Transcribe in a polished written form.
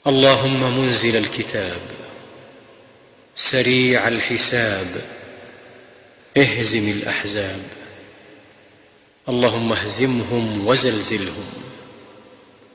اللهم منزل الكتاب سريع الحساب اهزم الأحزاب. اللهم اهزمهم وزلزلهم.